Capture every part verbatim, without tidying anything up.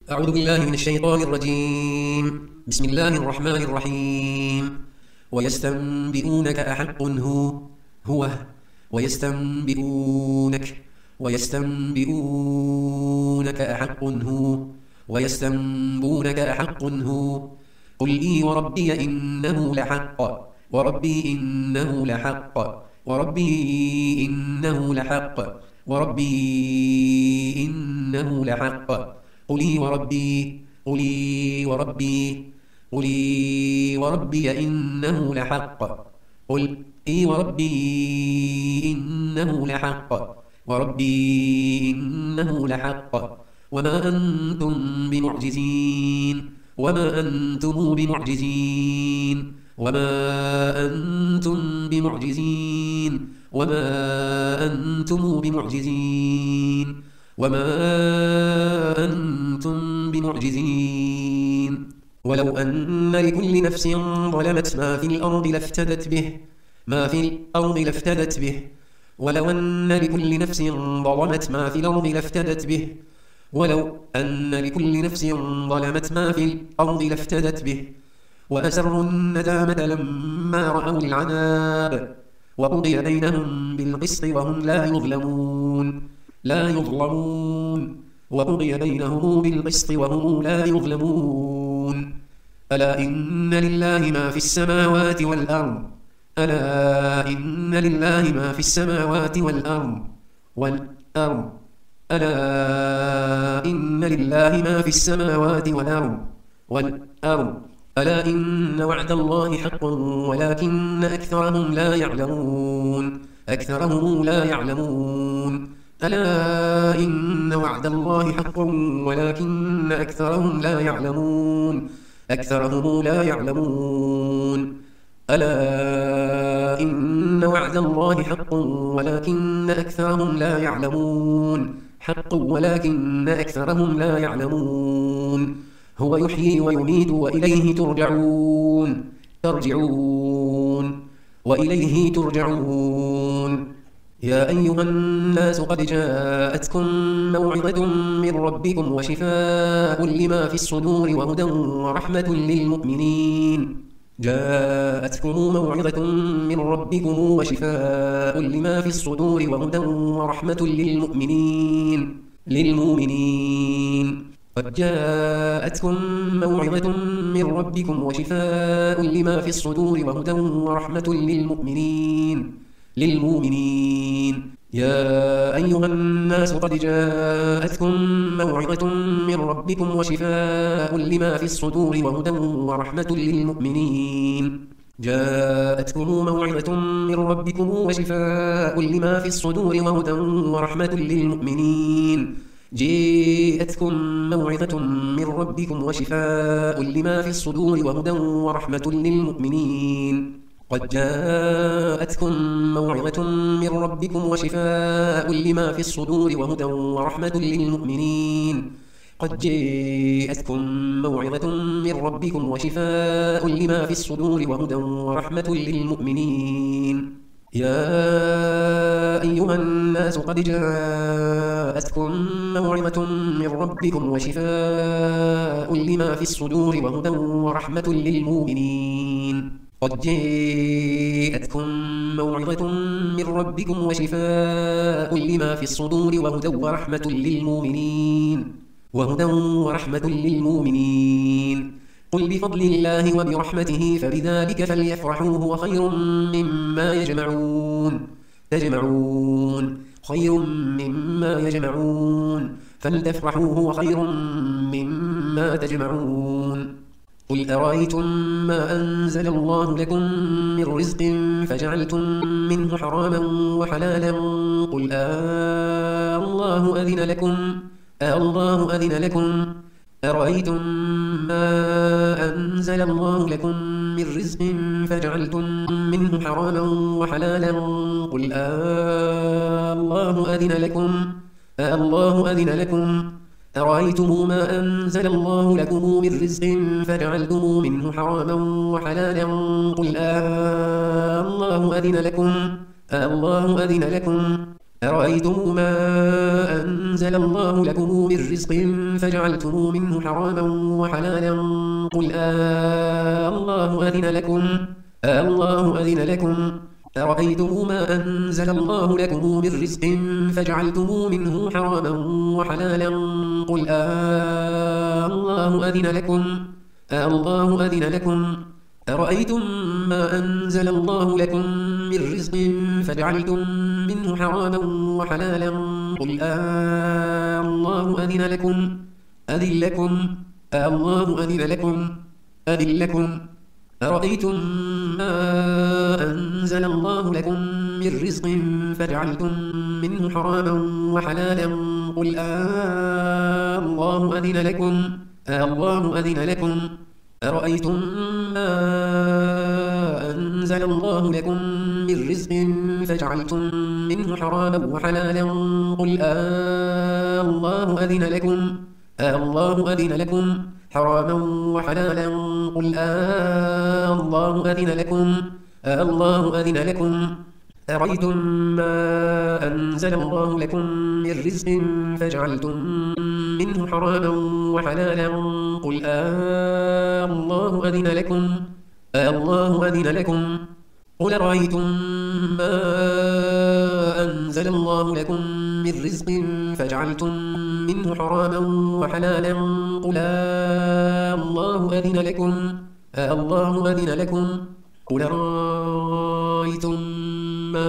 أعوذ بالله من الشيطان الرجيم. بسم الله الرحمن الرحيم. ويستنبئونك أحق هو هو ويستنبئونك ويستنبئونك أحق هو ويستنبئونك أحق هو قل إي وربي إنه لحق وربي إنه لحق وربي إنه لحق وربي إنه لحق قل إي وربي قل إي وربي قل إي وربي إنه لحق قل إي وربي إنه لحق وربي إنه لحق وما أنتم بمعجزين وما أنتم بمعجزين وما أنتم بمعجزين وما أنتم بمعجزين وما أنتم بمعجزين ولو أن لكل نفس ظلمت ما في الأرض لافتدت به ما في الأرض لافتدت به ولو أن لكل نفس ظلمت ما في الأرض لافتدت به ولو أن لكل نفس ظلمت ما في الأرض لافتدت به وأسروا الندامة لما رأوا العذاب وقضي بينهم بالقسط وهم لا يظلمون لا يظلمون وقضي بينهم بالقسط وهم لا يظلمون ألا إن لله ما في السماوات والأرض ألا إن لله ما في السماوات والأرض والأرض ألا إن لله ما في السماوات والأرض والأرض ألا إن وعد الله حق ولكن أكثرهم لا يعلمون أكثرهم لا يعلمون ألا إن وعد الله حق ولكن أكثرهم لا يعلمون أكثرهم لا يعلمون ألا إن وعد الله حق ولكن أكثرهم لا يعلمون حق ولكن أكثرهم لا يعلمون هو يحيي ويميت وإليه ترجعون ترجعون وإليه ترجعون يا أيها الناس قد جاءتكم موعظة من ربكم وشفاء لما في الصدور وهدى ورحمة للمؤمنين جاءتكم موعظة من ربكم وشفاء لما في الصدور وهدى ورحمة للمؤمنين للمؤمنين قد جاءتكم موعظة من ربكم وشفاء لما في الصدور وهدى ورحمة للمؤمنين للمؤمنين يا أيها الناس قد جاءتكم موعظة من ربكم وشفاء لما في الصدور وهدى ورحمة للمؤمنين جاءتكم موعظة من ربكم وشفاء لما في الصدور وهدى ورحمة للمؤمنين جاءتكم موعظة من ربكم وشفاء لما في الصدور وهدى ورحمة للمؤمنين قد جاءتكم موعظة من ربكم وشفاء لما في الصدور وهدى ورحمة للمؤمنين قد جاءتكم موعظة من ربكم وشفاء لما في الصدور وهدى ورحمة للمؤمنين يا أيها الناس قد جاءتكم موعظة من ربكم وشفاء لما في الصدور وهدى ورحمة للمؤمنين قد جاءتكم موعظة من ربكم وشفاء لما في الصدور وهدى ورحمة للمؤمنين وهدى ورحمة للمؤمنين قل بفضل الله وبرحمته فبذلك فليفرحوا هو خير مما يجمعون تجمعون خير مما يجمعون فلتفرحوا هو خير مما تجمعون قل أرأيتم ما أنزل الله لكم من رزق فجعلتم منه حراما وحلالا قل آه الله أذن لكم آه الله أذن لكم أرأيتم ما أنزل الله لكم من رزق فجعلتم منه حراما وحلالا قل آه الله أذن لكم آه الله أذن لكم أرأيتم ما أنزل الله لكم من رزق فجعلتم منه حراما وحلالا قل آه الله أذن لكم آه الله أذن لكم أرأيتم ما أنزل الله لكم من رزق فجعلتم منه حراما وحلالا قل آه الله أذن لكم آه الله أذن لكم أرأيتم ما أنزل الله لكم من رزق فجعلتم منه حراما وحلالا قل آه الله أذن لكم آه الله أذن لكم أرأيتم ما أنزل الله لكم من رزق فجعلتم منه حراما وحلالا قل آه الله أذن لكم أذن لكم آه الله أذن لكم أذن لكم أرأيتم ما أنزل الله لكم من رزق فجعلتم منه حراما وحلالا قل آه الله أذن لكم آه الله أذن لكم أرأيتم ما أنزل الله لكم من رزق فجعلتم منه حراما وحلالا قل آه الله أذن لكم آه الله أذن لكم حراما وحلالا قل آه الله أذن لكم آه الله أذن لكم أرأيتم ما أنزل الله لكم من رزق فجعلتم منه حراما وحلالا قل آه الله أذن لكم آه الله أذن لكم قل أرأيتم ما أنزل الله لكم من رزق فجعلتم منه حراما وحلالا قل آه الله أذن لكم آه الله أذن لكم قل أرأيتم ما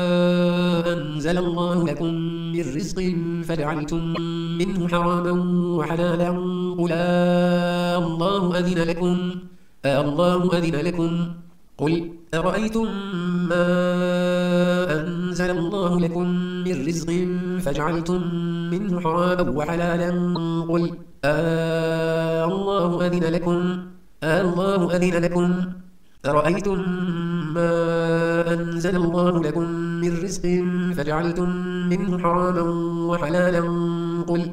أنزل الله لكم من رزق فجعلتم منه حراما وحلالا قل آه الله أذن لكم آه الله أذن لكم قل أرأيتم ما أنزل الله لكم من رزق فجعلتم منه حراما وحلالا قل آه الله أذن لكم آه الله أذن لكم أرأيتم ما أنزل الله لكم من رزق فجعلتم منه حراما وحلالا قل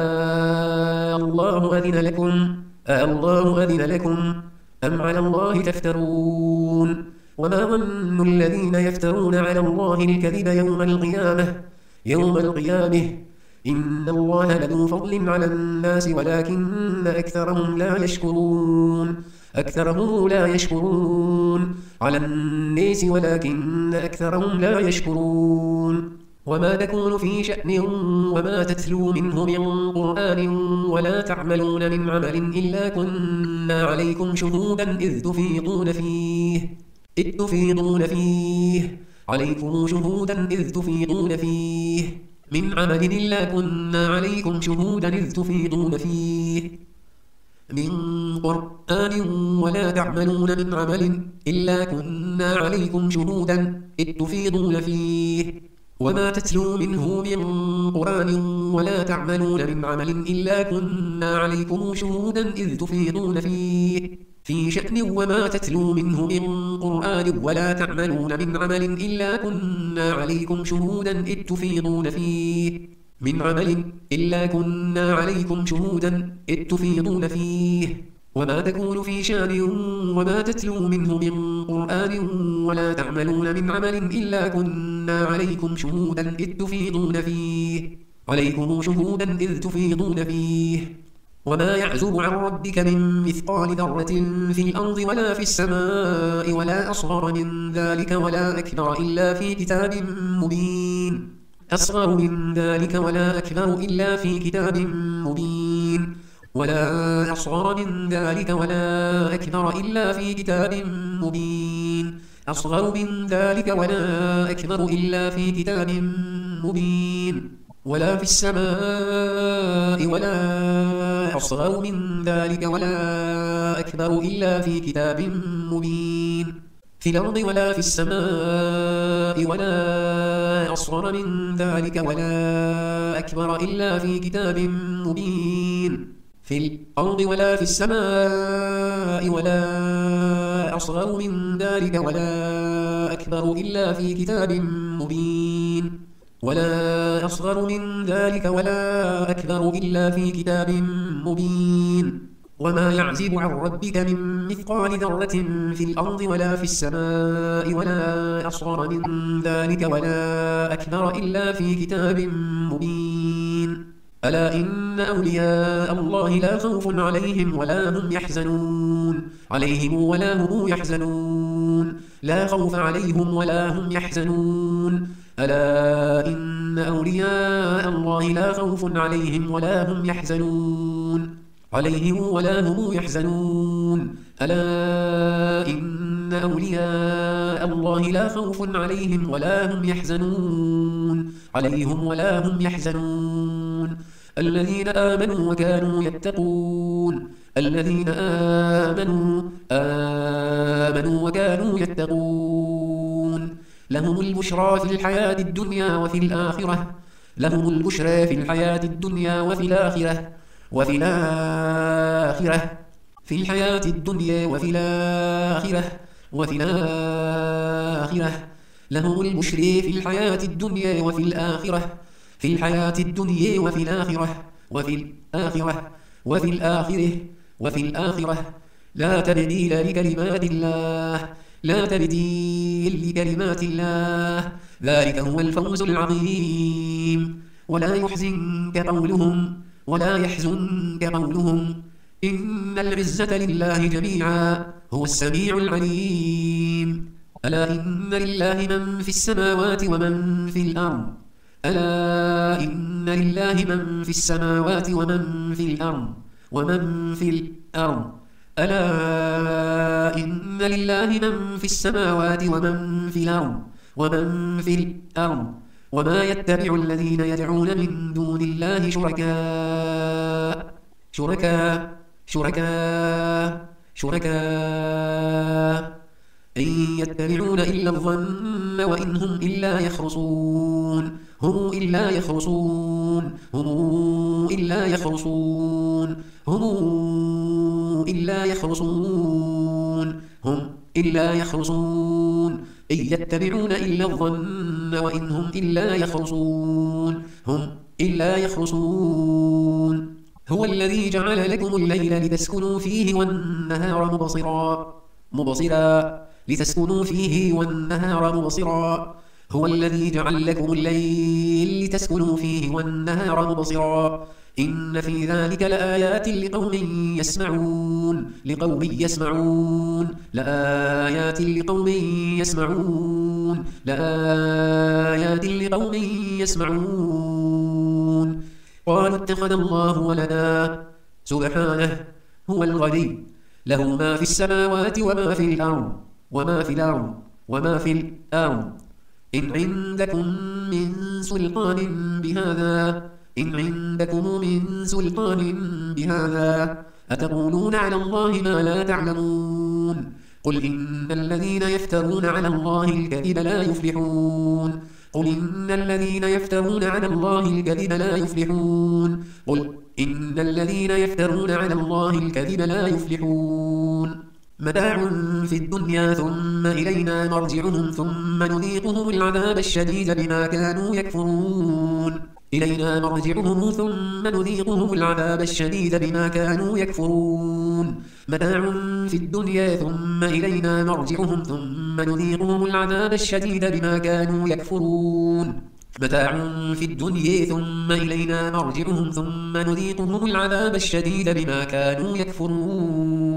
آه الله أذن لكم آه الله أذن لكم أم على الله تفترون وما ظن الذين يفترون على الله الكذب يوم القيامة يوم القيامة إن الله لذو فضل على الناس ولكن أكثرهم لا يشكرون أكثرهم لا يشكرون على الناس ولكن أكثرهم لا يشكرون وما تكون في شأن وما تتلو منه من قرآن ولا تعملون من عمل إلا كنا عليكم شهودا إذ تفيضون فيه إذ تفيضون فيه عليكم شهودا إذ تفيضون فيه من عمل إلا كنا عليكم شهودا إذ تفيضون فيه من قرآن ولا تعملون من عمل إلا كنا عليكم شهودا إذ تفيضون فيه وما تتلو منه من قرآن ولا تعملون من عمل إلا كنا عليكم شهودا إذ تفيضون فيه في شأن وما تتلو منه من قرآن ولا تعملون من عمل إلا كنا عليكم شهودا إذ تفيضون فيه من عمل إلا كنا عليكم شهودا إذ تفيضون فيه وما تكون في شأن وما تتلو منه من قرآن ولا تعملون من عمل إلا كنا عليكم شهودا إذ تفيضون فيه عليكم شهودا إذ تفيضون فيه وما يعزب عن ربك من مثقال ذرة في الأرض ولا في السماء ولا أصغر من ذلك ولا أكبر إلا في كتاب مبين أصغر من ذلك ولا أكبر إلا في كتاب مبين ولا أصغر من ذلك ولا أكبر إلا في كتاب مبين أصغر من ذلك ولا أكبر إلا في كتاب مبين ولا في السماء ولا أصغر من ذلك ولا أكبر إلا في كتاب مبين في الأرض ولا في السماء ولا أصغر من ذلك ولا أكبر إلا في كتاب مبين في الأرض ولا في السماء ولا أصغر من ذلك ولا أكبر إلا في كتاب مبين ولا أصغر من ذلك ولا أكبر إلا في كتاب مبين وما يعزب عن ربك من مثقال ذرة في الأرض ولا في السماء ولا أصغر من ذلك ولا أكبر إلا في كتاب مبين ألا إن أولياء الله لا خوف عليهم ولا هم يحزنون عليهم ولا هم يحزنون لا خوف عليهم ولا هم يحزنون ألا إن أولياء الله لا خوف عليهم ولا هم يحزنون عليهم ولا هم يحزنون ألا إن أولياء الله لا خوف عليهم ولا هم يحزنون عليهم ولا هم يحزنون الذين آمنوا وكانوا يتقون الذين آمنوا آمنوا وكانوا يتقون لهم البشرى في الحياة الدنيا وفي الآخرة لهم البشرى في الحياة الدنيا وفي الآخرة وفي الآخرة في الحياة الدنيا وفي الآخرة وفي الآخرة لهم البشرى في الحياة الدنيا وفي الآخرة في الحياة الدنيا وفي الآخرة وفي الآخرة وفي الآخرة وفي الآخرة لا تبديل لكلمات الله لا تبديل لكلمات الله ذلك هو الفوز العظيم ولا يحزنك قولهم ولا يحزنك قولهم إن العزة لله جميعا هو السميع العليم ألا إن لله من في السماوات ومن في الأرض ألا إن لله من في السماوات ومن في الأرض ومن في الأرض ألا إن لله من في السماوات ومن في الأرض ومن في الأرض وما يتبع الذين يدعون من دون الله شركاء شركاء شركاء شركاء إن يتبعون إلا الظن وإن هم إلا يخرصون هم إلا يخرصون هم إلا يخرصون هم إلا يخرصون هم إلا يخرصون إن يتبعون إلا الظن وإن هم إلا يخرصون هم إلا يخرصون هو الذي جعل لكم الليل لتسكنوا فيه والنهار مبصرا مبصرا لتسكنوا فيه والنهار مبصرا هو الذي جعل لكم الليل لتسكنوا فيه والنهار مبصرا إن في ذلك لآيات لقوم يسمعون لقوم يسمعون لآيات لقوم يسمعون لآيات لقوم يسمعون قالوا اتخذ الله ولدا سبحانه هو الغني له ما في السماوات وما في الأرض وما في الأرض وما في الأرض إن عندكم من سلطان بهذا إن عندكم من سلطان بهذا أتقولون على الله ما لا تعلمون قل إن الذين يفترون على الله الكذب لا يفلحون قل إن الذين يفترون على الله الكذب لا يفلحون قل إن الذين يفترون على الله الكذب لا يفلحون متاع في الدنيا ثم إلينا مرجعهم ثم نذيقهم العذاب الشديد بما كانوا يكفرون إلينا مرجعهم ثم نذيقهم العذاب الشديد بما كانوا يكفرون متاع في الدنيا ثم إلينا مرجعهم ثم نذيقهم العذاب الشديد بما كانوا يكفرون متاع في الدنيا ثم إلينا مرجعهم ثم نذيقهم العذاب الشديد بما كانوا يكفرون